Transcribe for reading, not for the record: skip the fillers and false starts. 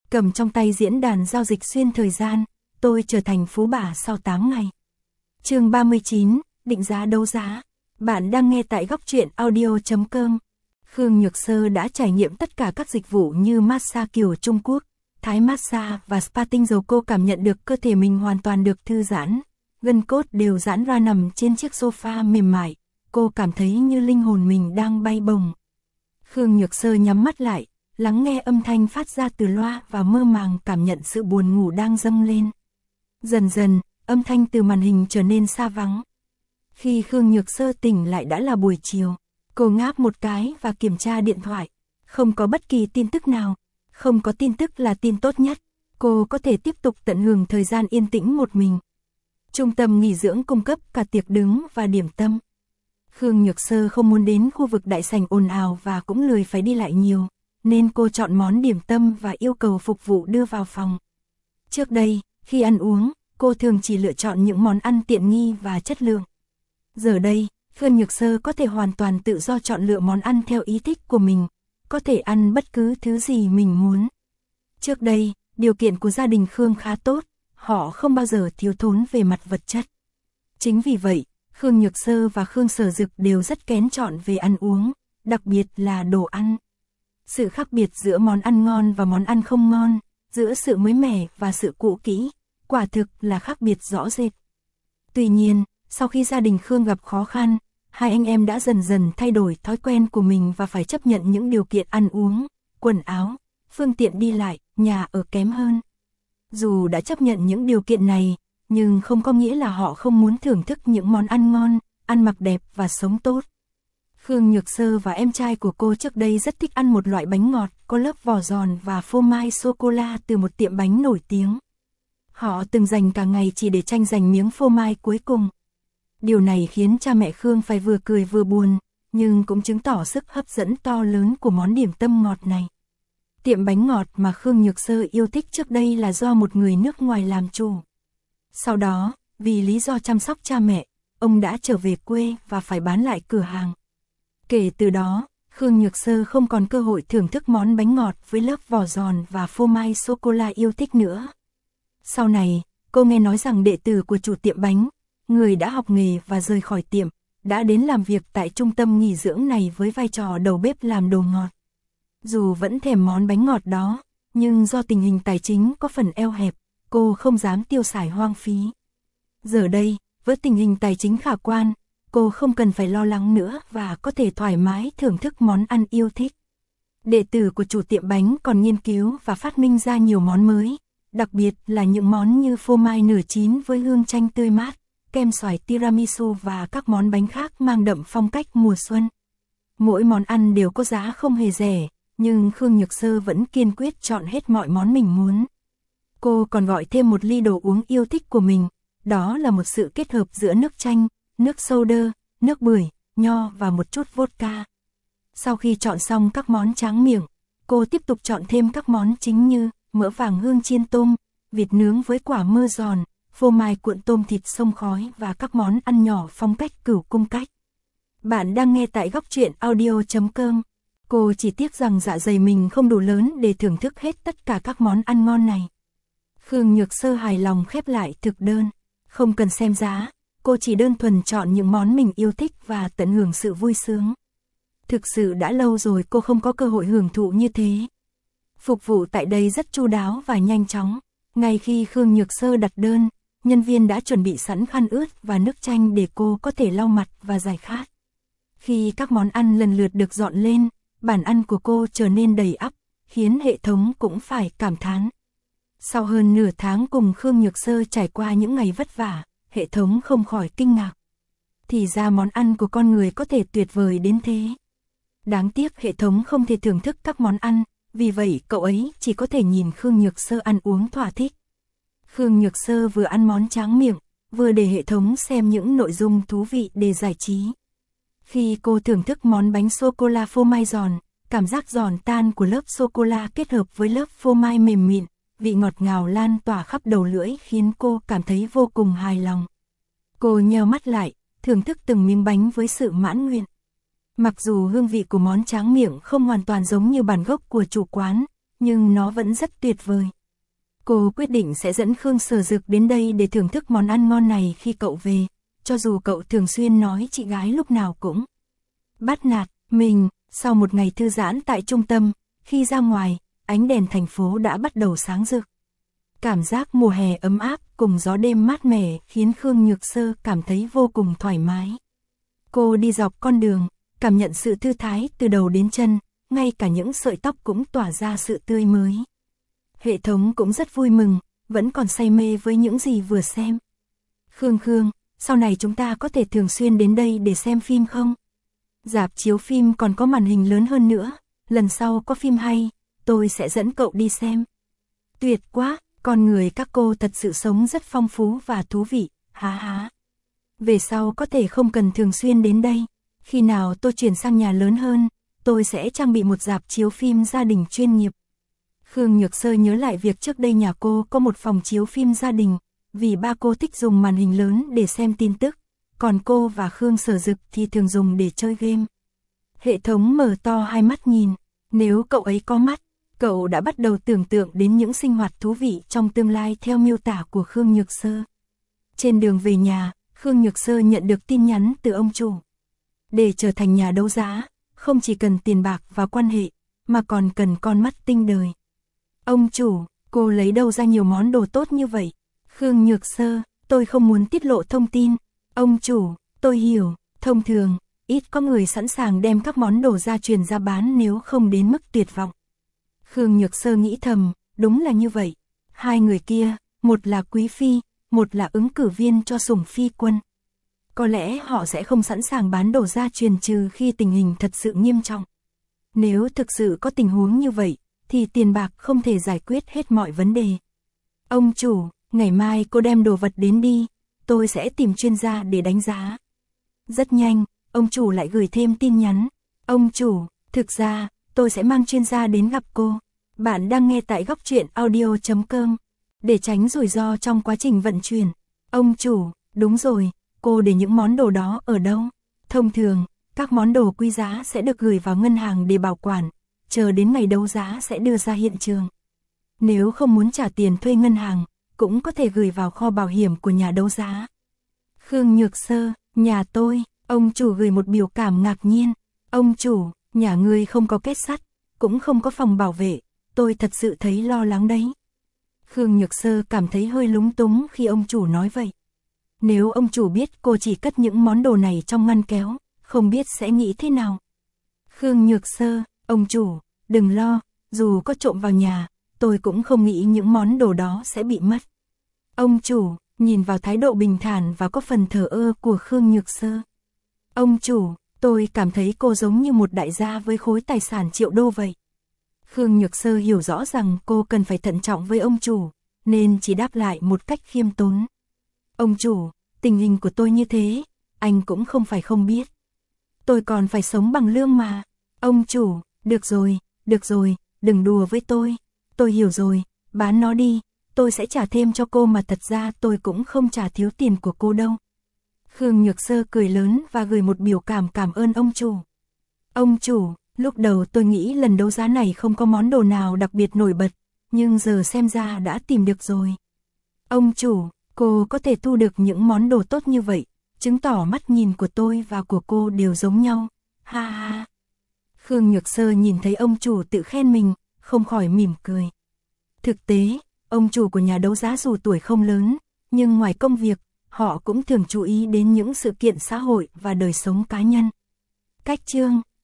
cầm trong tay diễn đàn giao dịch xuyên thời gian, tôi trở thành phú bà sau 8 ngày. Chương 39, định giá đấu giá. Bạn đang nghe tại góc truyện audio.com. Khương Nhược Sơ đã trải nghiệm tất cả các dịch vụ như massage kiểu Trung Quốc, Thái massage và spa tinh dầu. Cô cảm nhận được cơ thể mình hoàn toàn được thư giãn, gân cốt đều giãn ra nằm trên chiếc sofa mềm mại. Cô cảm thấy như linh hồn mình đang bay bổng. Khương Nhược Sơ nhắm mắt lại, lắng nghe âm thanh phát ra từ loa và mơ màng cảm nhận sự buồn ngủ đang dâng lên. Dần dần, âm thanh từ màn hình trở nên xa vắng. Khi Khương Nhược Sơ tỉnh lại đã là buổi chiều. Cô ngáp một cái và kiểm tra điện thoại. Không có bất kỳ tin tức nào. Không có tin tức là tin tốt nhất. Cô có thể tiếp tục tận hưởng thời gian yên tĩnh một mình. Trung tâm nghỉ dưỡng cung cấp cả tiệc đứng và điểm tâm. Khương Nhược Sơ không muốn đến khu vực đại sảnh ồn ào và cũng lười phải đi lại nhiều, nên cô chọn món điểm tâm và yêu cầu phục vụ đưa vào phòng. Trước đây, khi ăn uống, cô thường chỉ lựa chọn những món ăn tiện nghi và chất lượng. Giờ đây, Khương Nhược Sơ có thể hoàn toàn tự do chọn lựa món ăn theo ý thích của mình, có thể ăn bất cứ thứ gì mình muốn. Trước đây, điều kiện của gia đình Khương khá tốt, họ không bao giờ thiếu thốn về mặt vật chất. Chính vì vậy, Khương Nhược Sơ và Khương Sở Dực đều rất kén chọn về ăn uống, đặc biệt là đồ ăn. Sự khác biệt giữa món ăn ngon và món ăn không ngon, giữa sự mới mẻ và sự cũ kỹ, quả thực là khác biệt rõ rệt. Tuy nhiên, sau khi gia đình Khương gặp khó khăn, hai anh em đã dần dần thay đổi thói quen của mình và phải chấp nhận những điều kiện ăn uống, quần áo, phương tiện đi lại, nhà ở kém hơn. Dù đã chấp nhận những điều kiện này, nhưng không có nghĩa là họ không muốn thưởng thức những món ăn ngon, ăn mặc đẹp và sống tốt. Khương Nhược Sơ và em trai của cô trước đây rất thích ăn một loại bánh ngọt có lớp vỏ giòn và phô mai sô-cô-la từ một tiệm bánh nổi tiếng. Họ từng dành cả ngày chỉ để tranh giành miếng phô mai cuối cùng. Điều này khiến cha mẹ Khương phải vừa cười vừa buồn, nhưng cũng chứng tỏ sức hấp dẫn to lớn của món điểm tâm ngọt này. Tiệm bánh ngọt mà Khương Nhược Sơ yêu thích trước đây là do một người nước ngoài làm chủ. Sau đó, vì lý do chăm sóc cha mẹ, ông đã trở về quê và phải bán lại cửa hàng. Kể từ đó, Khương Nhược Sơ không còn cơ hội thưởng thức món bánh ngọt với lớp vỏ giòn và phô mai sô-cô-la yêu thích nữa. Sau này, cô nghe nói rằng đệ tử của chủ tiệm bánh, người đã học nghề và rời khỏi tiệm, đã đến làm việc tại trung tâm nghỉ dưỡng này với vai trò đầu bếp làm đồ ngọt. Dù vẫn thèm món bánh ngọt đó, nhưng do tình hình tài chính có phần eo hẹp, cô không dám tiêu xài hoang phí. Giờ đây, với tình hình tài chính khả quan, cô không cần phải lo lắng nữa và có thể thoải mái thưởng thức món ăn yêu thích. Đệ tử của chủ tiệm bánh còn nghiên cứu và phát minh ra nhiều món mới, đặc biệt là những món như phô mai nửa chín với hương chanh tươi mát, kem xoài tiramisu và các món bánh khác mang đậm phong cách mùa xuân. Mỗi món ăn đều có giá không hề rẻ, nhưng Khương Nhược Sơ vẫn kiên quyết chọn hết mọi món mình muốn. Cô còn gọi thêm một ly đồ uống yêu thích của mình, đó là một sự kết hợp giữa nước chanh, nước soda, nước bưởi, nho và một chút vodka. Sau khi chọn xong các món tráng miệng, cô tiếp tục chọn thêm các món chính như mỡ vàng hương chiên tôm, vịt nướng với quả mơ giòn, phô mai cuộn tôm thịt xông khói và các món ăn nhỏ phong cách Cửu Cung cách. Bạn đang nghe tại góc truyện audio.com. Cô chỉ tiếc rằng dạ dày mình không đủ lớn để thưởng thức hết tất cả các món ăn ngon này. Khương Nhược Sơ hài lòng khép lại thực đơn. Không cần xem giá, cô chỉ đơn thuần chọn những món mình yêu thích và tận hưởng sự vui sướng. Thực sự đã lâu rồi cô không có cơ hội hưởng thụ như thế. Phục vụ tại đây rất chu đáo và nhanh chóng. Ngay khi Khương Nhược Sơ đặt đơn, nhân viên đã chuẩn bị sẵn khăn ướt và nước chanh để cô có thể lau mặt và giải khát. Khi các món ăn lần lượt được dọn lên, bàn ăn của cô trở nên đầy ắp, khiến hệ thống cũng phải cảm thán. Sau hơn nửa tháng cùng Khương Nhược Sơ trải qua những ngày vất vả, hệ thống không khỏi kinh ngạc. Thì ra món ăn của con người có thể tuyệt vời đến thế. Đáng tiếc hệ thống không thể thưởng thức các món ăn, vì vậy cậu ấy chỉ có thể nhìn Khương Nhược Sơ ăn uống thỏa thích. Khương Nhược Sơ vừa ăn món tráng miệng, vừa để hệ thống xem những nội dung thú vị để giải trí. Khi cô thưởng thức món bánh sô-cô-la phô mai giòn, cảm giác giòn tan của lớp sô-cô-la kết hợp với lớp phô mai mềm mịn, vị ngọt ngào lan tỏa khắp đầu lưỡi khiến cô cảm thấy vô cùng hài lòng. Cô nheo mắt lại, thưởng thức từng miếng bánh với sự mãn nguyện. Mặc dù hương vị của món tráng miệng không hoàn toàn giống như bản gốc của chủ quán, nhưng nó vẫn rất tuyệt vời. Cô quyết định sẽ dẫn Khương Sở Dực đến đây để thưởng thức món ăn ngon này khi cậu về, cho dù cậu thường xuyên nói chị gái lúc nào cũng bắt nạt mình. Sau một ngày thư giãn tại trung tâm, khi ra ngoài, ánh đèn thành phố đã bắt đầu sáng rực. Cảm giác mùa hè ấm áp cùng gió đêm mát mẻ khiến Khương Nhược Sơ cảm thấy vô cùng thoải mái. Cô đi dọc con đường, cảm nhận sự thư thái từ đầu đến chân, ngay cả những sợi tóc cũng tỏa ra sự tươi mới. Hệ thống cũng rất vui mừng, vẫn còn say mê với những gì vừa xem. Khương, sau này chúng ta có thể thường xuyên đến đây để xem phim không? Rạp chiếu phim còn có màn hình lớn hơn nữa, lần sau có phim hay, tôi sẽ dẫn cậu đi xem. Tuyệt quá, con người các cô thật sự sống rất phong phú và thú vị, há. Về sau có thể không cần thường xuyên đến đây, khi nào tôi chuyển sang nhà lớn hơn, tôi sẽ trang bị một rạp chiếu phim gia đình chuyên nghiệp. Khương Nhược Sơ nhớ lại việc trước đây nhà cô có một phòng chiếu phim gia đình, vì ba cô thích dùng màn hình lớn để xem tin tức, còn cô và Khương Sở Dực thì thường dùng để chơi game. Hệ thống mở to hai mắt nhìn, nếu cậu ấy có mắt, cậu đã bắt đầu tưởng tượng đến những sinh hoạt thú vị trong tương lai theo miêu tả của Khương Nhược Sơ. Trên đường về nhà, Khương Nhược Sơ nhận được tin nhắn từ ông chủ. Để trở thành nhà đấu giá, không chỉ cần tiền bạc và quan hệ, mà còn cần con mắt tinh đời. Ông chủ, cô lấy đâu ra nhiều món đồ tốt như vậy? Khương Nhược Sơ, tôi không muốn tiết lộ thông tin. Ông chủ, tôi hiểu, thông thường, ít có người sẵn sàng đem các món đồ gia truyền ra bán nếu không đến mức tuyệt vọng. Khương Nhược Sơ nghĩ thầm, đúng là như vậy. Hai người kia, một là quý phi, một là ứng cử viên cho sủng phi quân. Có lẽ họ sẽ không sẵn sàng bán đồ gia truyền trừ khi tình hình thật sự nghiêm trọng. Nếu thực sự có tình huống như vậy, thì tiền bạc không thể giải quyết hết mọi vấn đề. Ông chủ, ngày mai cô đem đồ vật đến đi, tôi sẽ tìm chuyên gia để đánh giá. Rất nhanh, ông chủ lại gửi thêm tin nhắn. Ông chủ, thực ra, tôi sẽ mang chuyên gia đến gặp cô. Bạn đang nghe tại Góc Truyện Audio.com. Để tránh rủi ro trong quá trình vận chuyển. Ông chủ, đúng rồi, cô để những món đồ đó ở đâu? Thông thường, các món đồ quý giá sẽ được gửi vào ngân hàng để bảo quản, chờ đến ngày đấu giá sẽ đưa ra hiện trường. Nếu không muốn trả tiền thuê ngân hàng, cũng có thể gửi vào kho bảo hiểm của nhà đấu giá. Khương Nhược Sơ, nhà tôi, ông chủ gửi một biểu cảm ngạc nhiên. Ông chủ, nhà ngươi không có kết sắt, cũng không có phòng bảo vệ, tôi thật sự thấy lo lắng đấy. Khương Nhược Sơ cảm thấy hơi lúng túng khi ông chủ nói vậy. Nếu ông chủ biết cô chỉ cất những món đồ này trong ngăn kéo, không biết sẽ nghĩ thế nào. Khương Nhược Sơ, ông chủ, đừng lo, dù có trộm vào nhà, tôi cũng không nghĩ những món đồ đó sẽ bị mất. Ông chủ, nhìn vào thái độ bình thản và có phần thờ ơ của Khương Nhược Sơ. Ông chủ, tôi cảm thấy cô giống như một đại gia với khối tài sản triệu đô vậy. Khương Nhược Sơ hiểu rõ rằng cô cần phải thận trọng với ông chủ, nên chỉ đáp lại một cách khiêm tốn. Ông chủ, tình hình của tôi như thế, anh cũng không phải không biết. Tôi còn phải sống bằng lương mà. Ông chủ, được rồi, đừng đùa với tôi hiểu rồi, bán nó đi, tôi sẽ trả thêm cho cô mà thật ra tôi cũng không trả thiếu tiền của cô đâu. Khương Nhược Sơ cười lớn và gửi một biểu cảm ơn ông chủ. Ông chủ, lúc đầu tôi nghĩ lần đấu giá này không có món đồ nào đặc biệt nổi bật, nhưng giờ xem ra đã tìm được rồi. Ông chủ, cô có thể thu được những món đồ tốt như vậy, chứng tỏ mắt nhìn của tôi và của cô đều giống nhau, ha. Khương Nhược Sơ nhìn thấy ông chủ tự khen mình, không khỏi mỉm cười. Thực tế, ông chủ của nhà đấu giá dù tuổi không lớn, nhưng ngoài công việc, họ cũng thường chú ý đến những sự kiện xã hội và đời sống cá nhân. Cách chương